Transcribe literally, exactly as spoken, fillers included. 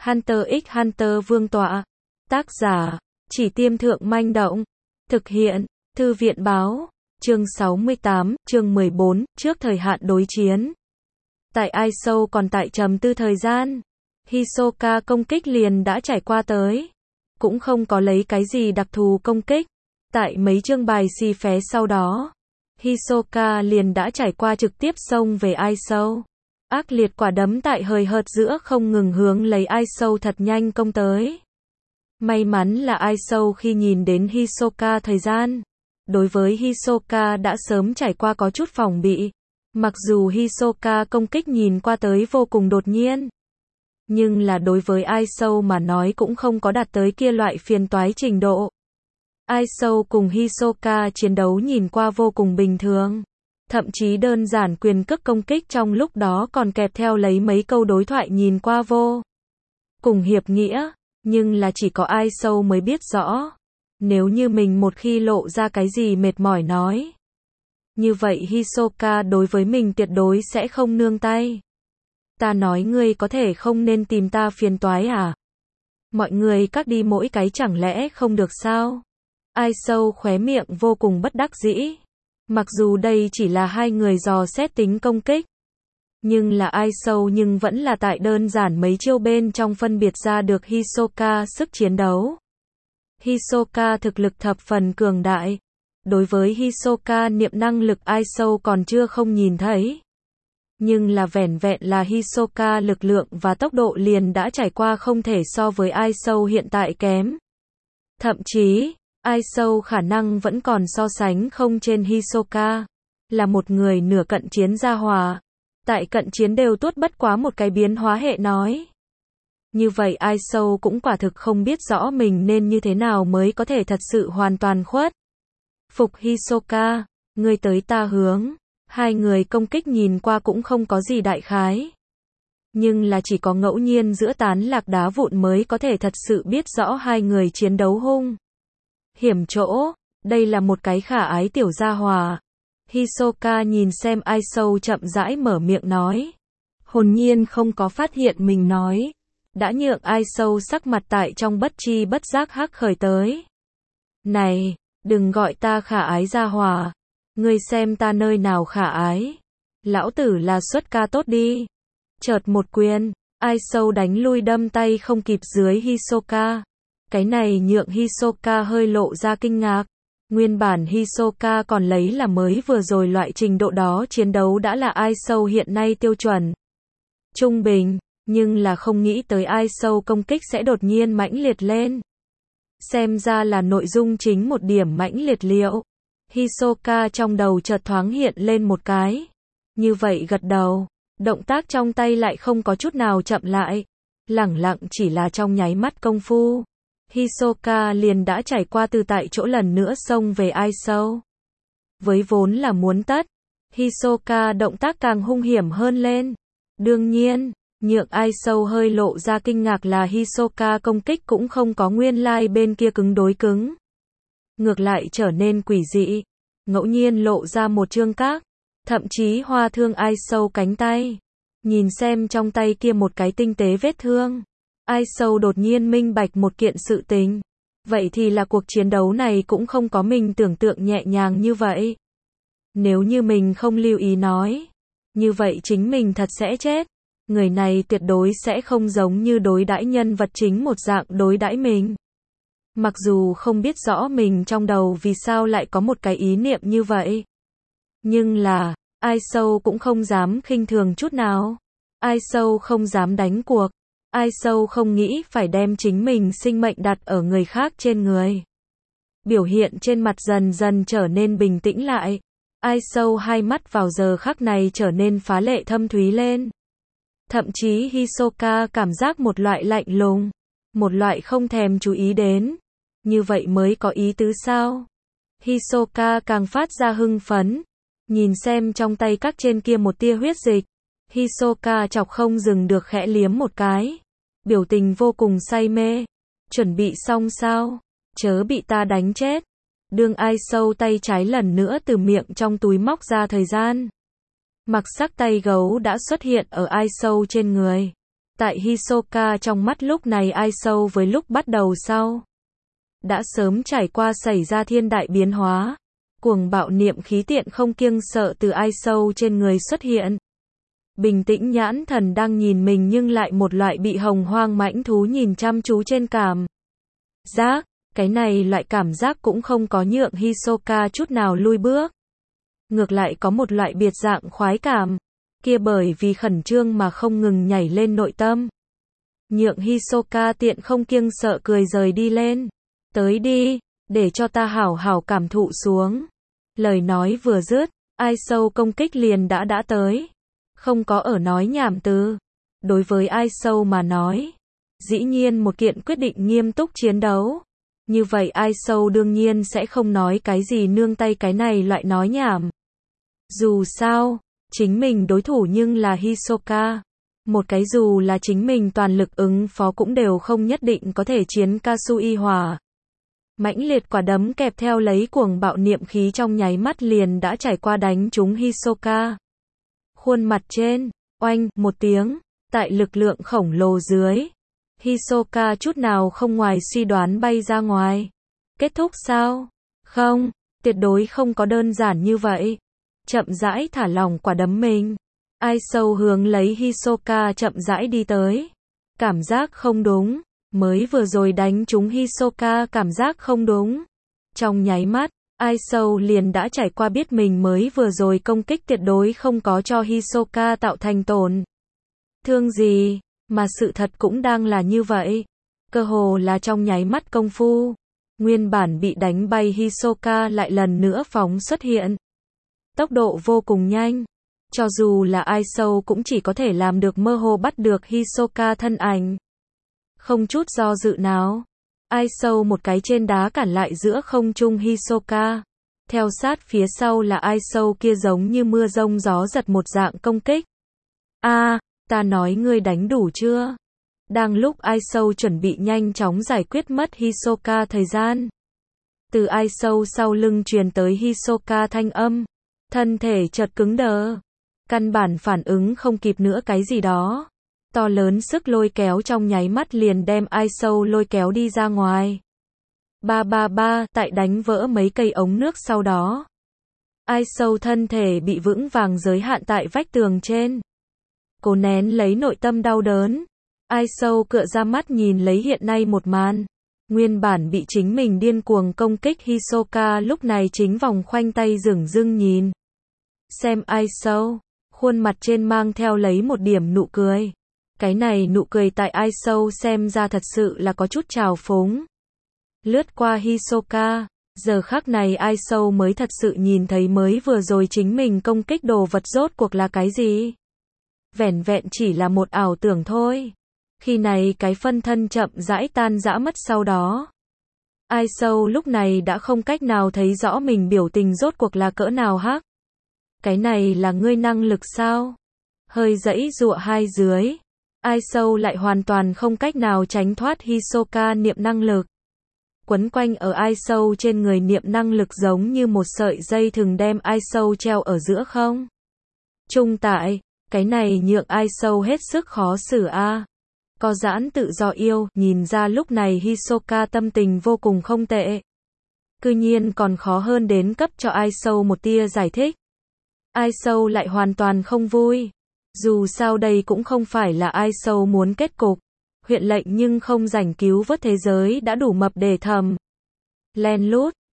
Hunter x Hunter Vương tọa. Tác giả, Chỉ Tiêm Thượng Manh Động. Thực hiện, Thư viện Báo. Chương sáu mươi tám, chương mười bốn, trước thời hạn đối chiến. Tại Ai Sâu còn tại trầm tư thời gian. Hisoka công kích liền đã trải qua tới. Cũng không có lấy cái gì đặc thù công kích. Tại mấy chương bài xì phé sau đó, Hisoka liền đã trải qua trực tiếp xông về Ai Sâu. Ác liệt quả đấm tại hời hợt giữa không ngừng hướng lấy Ai Sâu thật nhanh công tới. May mắn là Ai Sâu khi nhìn đến Hisoka thời gian. Đối với Hisoka đã sớm trải qua có chút phòng bị. Mặc dù Hisoka công kích nhìn qua tới vô cùng đột nhiên. Nhưng là đối với Ai Sâu mà nói cũng không có đạt tới kia loại phiền toái trình độ. Ai Sâu cùng Hisoka chiến đấu nhìn qua vô cùng bình thường. Thậm chí đơn giản quyền cước công kích trong lúc đó còn kẹp theo lấy mấy câu đối thoại nhìn qua vô cùng hiệp nghĩa. Nhưng là chỉ có Ai Sâu mới biết rõ. Nếu như mình một khi lộ ra cái gì mệt mỏi nói. Như vậy Hisoka đối với mình tuyệt đối sẽ không nương tay. Ta nói ngươi có thể không nên tìm ta phiền toái à? Mọi người các đi mỗi cái chẳng lẽ không được sao? Ai Sâu khóe miệng vô cùng bất đắc dĩ. Mặc dù đây chỉ là hai người dò xét tính công kích. Nhưng là Ai Sâu nhưng vẫn là tại đơn giản mấy chiêu bên trong phân biệt ra được Hisoka sức chiến đấu. Hisoka thực lực thập phần cường đại. Đối với Hisoka niệm năng lực Ai Sâu còn chưa không nhìn thấy. Nhưng là vẻn vẹn là Hisoka lực lượng và tốc độ liền đã trải qua không thể so với Ai Sâu hiện tại kém. Thậm chí, Ai Sâu khả năng vẫn còn so sánh không trên Hisoka. Là một người nửa cận chiến gia hòa. Tại cận chiến đều tốt bất quá một cái biến hóa hệ nói. Như vậy Ai Sâu cũng quả thực không biết rõ mình nên như thế nào mới có thể thật sự hoàn toàn khuất phục Hisoka, ngươi tới ta hướng. Hai người công kích nhìn qua cũng không có gì đại khái. Nhưng là chỉ có ngẫu nhiên giữa tán lạc đá vụn mới có thể thật sự biết rõ hai người chiến đấu hung hiểm chỗ. Đây là một cái khả ái tiểu gia hòa. Hisoka nhìn xem Ai Sâu chậm rãi mở miệng nói. Hồn nhiên không có phát hiện mình nói. Đã nhượng Ai Sâu sắc mặt tại trong bất chi bất giác hắc khởi tới. Này, đừng gọi ta khả ái gia hòa. Ngươi xem ta nơi nào khả ái. Lão tử là xuất ca tốt đi. Chợt một quyền, Ai Sâu đánh lui đâm tay không kịp dưới Hisoka. Cái này nhượng Hisoka hơi lộ ra kinh ngạc. Nguyên bản Hisoka còn lấy là mới vừa rồi loại trình độ đó chiến đấu đã là Ai Sâu hiện nay tiêu chuẩn trung bình, nhưng là không nghĩ tới Ai Sâu công kích sẽ đột nhiên mãnh liệt lên. Xem ra là nội dung chính một điểm mãnh liệt liệu. Hisoka trong đầu chợt thoáng hiện lên một cái. Như vậy gật đầu, động tác trong tay lại không có chút nào chậm lại. Lẳng lặng chỉ là trong nháy mắt công phu. Hisoka liền đã trải qua từ tại chỗ lần nữa xông về Ai Sâu. Với vốn là muốn tất, Hisoka động tác càng hung hiểm hơn lên. Đương nhiên, nhượng Ai Sâu hơi lộ ra kinh ngạc là Hisoka công kích cũng không có nguyên lai bên kia cứng đối cứng. Ngược lại trở nên quỷ dị. Ngẫu nhiên lộ ra một chương các. Thậm chí hoa thương Ai Sâu cánh tay. Nhìn xem trong tay kia một cái tinh tế vết thương. Ai Sâu đột nhiên minh bạch một kiện sự tình. Vậy thì là cuộc chiến đấu này cũng không có mình tưởng tượng nhẹ nhàng như vậy. Nếu như mình không lưu ý nói. Như vậy chính mình thật sẽ chết. Người này tuyệt đối sẽ không giống như đối đãi nhân vật chính một dạng đối đãi mình. Mặc dù không biết rõ mình trong đầu vì sao lại có một cái ý niệm như vậy. Nhưng là, Ai Sâu cũng không dám khinh thường chút nào. Ai Sâu không dám đánh cuộc. Ai Sâu không nghĩ phải đem chính mình sinh mệnh đặt ở người khác trên người. Biểu hiện trên mặt dần dần trở nên bình tĩnh lại. Ai Sâu hai mắt vào giờ khắc này trở nên phá lệ thâm thúy lên. Thậm chí Hisoka cảm giác một loại lạnh lùng. Một loại không thèm chú ý đến. Như vậy mới có ý tứ sao? Hisoka càng phát ra hưng phấn. Nhìn xem trong tay các trên kia một tia huyết dịch. Hisoka chọc không dừng được khẽ liếm một cái. Biểu tình vô cùng say mê. Chuẩn bị xong sao? Chớ bị ta đánh chết. Đương Ai Sâu tay trái lần nữa từ miệng trong túi móc ra thời gian. Mặc sắc tay gấu đã xuất hiện ở Ai Sâu trên người. Tại Hisoka trong mắt lúc này ai sâu với lúc bắt đầu sau. Đã sớm trải qua xảy ra thiên đại biến hóa. Cuồng bạo niệm khí tiện không kiêng sợ từ ai sâu trên người xuất hiện. Bình tĩnh nhãn thần đang nhìn mình nhưng lại một loại bị hồng hoang mãnh thú nhìn chăm chú trên cảm giác. Cái này loại cảm giác cũng không có nhượng Hisoka chút nào lui bước. Ngược lại có một loại biệt dạng khoái cảm. Kia bởi vì khẩn trương mà không ngừng nhảy lên nội tâm. Nhượng Hisoka tiện không kiêng sợ cười rời đi lên. Tới đi, để cho ta hảo hảo cảm thụ xuống. Lời nói vừa dứt, ai sâu công kích liền đã đã tới. Không có ở nói nhảm từ. Đối với ai sâu mà nói, dĩ nhiên một kiện quyết định nghiêm túc chiến đấu. Như vậy ai sâu đương nhiên sẽ không nói cái gì nương tay cái này loại nói nhảm. Dù sao, chính mình đối thủ nhưng là Hisoka. Một cái dù là chính mình toàn lực ứng phó cũng đều không nhất định có thể chiến Kasui Hỏa. Mãnh liệt quả đấm kẹp theo lấy cuồng bạo niệm khí trong nháy mắt liền đã trải qua đánh trúng Hisoka. Khuôn mặt trên, oanh, một tiếng, tại lực lượng khổng lồ dưới. Hisoka chút nào không ngoài suy đoán bay ra ngoài. Kết thúc sao? Không, tuyệt đối không có đơn giản như vậy. Chậm rãi thả lỏng quả đấm mình. Ai sâu hướng lấy Hisoka chậm rãi đi tới. Cảm giác không đúng. Mới vừa rồi đánh trúng Hisoka cảm giác không đúng. Trong nháy mắt, ai sâu liền đã trải qua biết mình mới vừa rồi công kích tuyệt đối không có cho Hisoka tạo thành tổn thương gì. Mà sự thật cũng đang là như vậy. Cơ hồ là trong nháy mắt công phu. Nguyên bản bị đánh bay Hisoka lại lần nữa phóng xuất hiện. Tốc độ vô cùng nhanh. Cho dù là ai sâu cũng chỉ có thể làm được mơ hồ bắt được Hisoka thân ảnh. Không chút do dự nào. Ai sâu một cái trên đá cản lại giữa không trung Hisoka. Theo sát phía sau là ai sâu kia giống như mưa rông gió giật một dạng công kích. A, à, ta nói ngươi đánh đủ chưa? Đang lúc ai sâu chuẩn bị nhanh chóng giải quyết mất Hisoka thời gian. Từ ai sâu sau lưng truyền tới Hisoka thanh âm. Thân thể chợt cứng đờ. Căn bản phản ứng không kịp nữa cái gì đó. To lớn sức lôi kéo trong nháy mắt liền đem ai sâu lôi kéo đi ra ngoài. Ba ba ba, tại đánh vỡ mấy cây ống nước sau đó. Ai sâu thân thể bị vững vàng giới hạn tại vách tường trên. Cố nén lấy nội tâm đau đớn. Ai sâu cựa ra mắt nhìn lấy hiện nay một màn. Nguyên bản bị chính mình điên cuồng công kích Hisoka lúc này chính vòng khoanh tay dửng dưng nhìn. Xem ai sâu, khuôn mặt trên mang theo lấy một điểm nụ cười. Cái này nụ cười tại ai sâu xem ra thật sự là có chút trào phúng. Lướt qua Hisoka, giờ khắc này ai sâu mới thật sự nhìn thấy mới vừa rồi chính mình công kích đồ vật rốt cuộc là cái gì. Vẻn vẹn chỉ là một ảo tưởng thôi. Khi này cái phân thân chậm rãi tan rã mất sau đó. Ai sâu lúc này đã không cách nào thấy rõ mình biểu tình rốt cuộc là cỡ nào hắc. Cái này là ngươi năng lực sao? Hơi dãy dụa hai dưới. Ai sâu lại hoàn toàn không cách nào tránh thoát Hisoka niệm năng lực. Quấn quanh ở ai sâu trên người niệm năng lực giống như một sợi dây thừng đem ai sâu treo ở giữa không. Trung tại, cái này nhượng ai sâu hết sức khó xử a. À. Có giãn tự do yêu, nhìn ra lúc này Hisoka tâm tình vô cùng không tệ. Cư nhiên còn khó hơn đến cấp cho ai sâu một tia giải thích. Ai sâu lại hoàn toàn không vui. Dù sao đây cũng không phải là ai sâu muốn kết cục. Huyện lệnh nhưng không rảnh cứu vớt thế giới đã đủ mập để thầm. Len lút,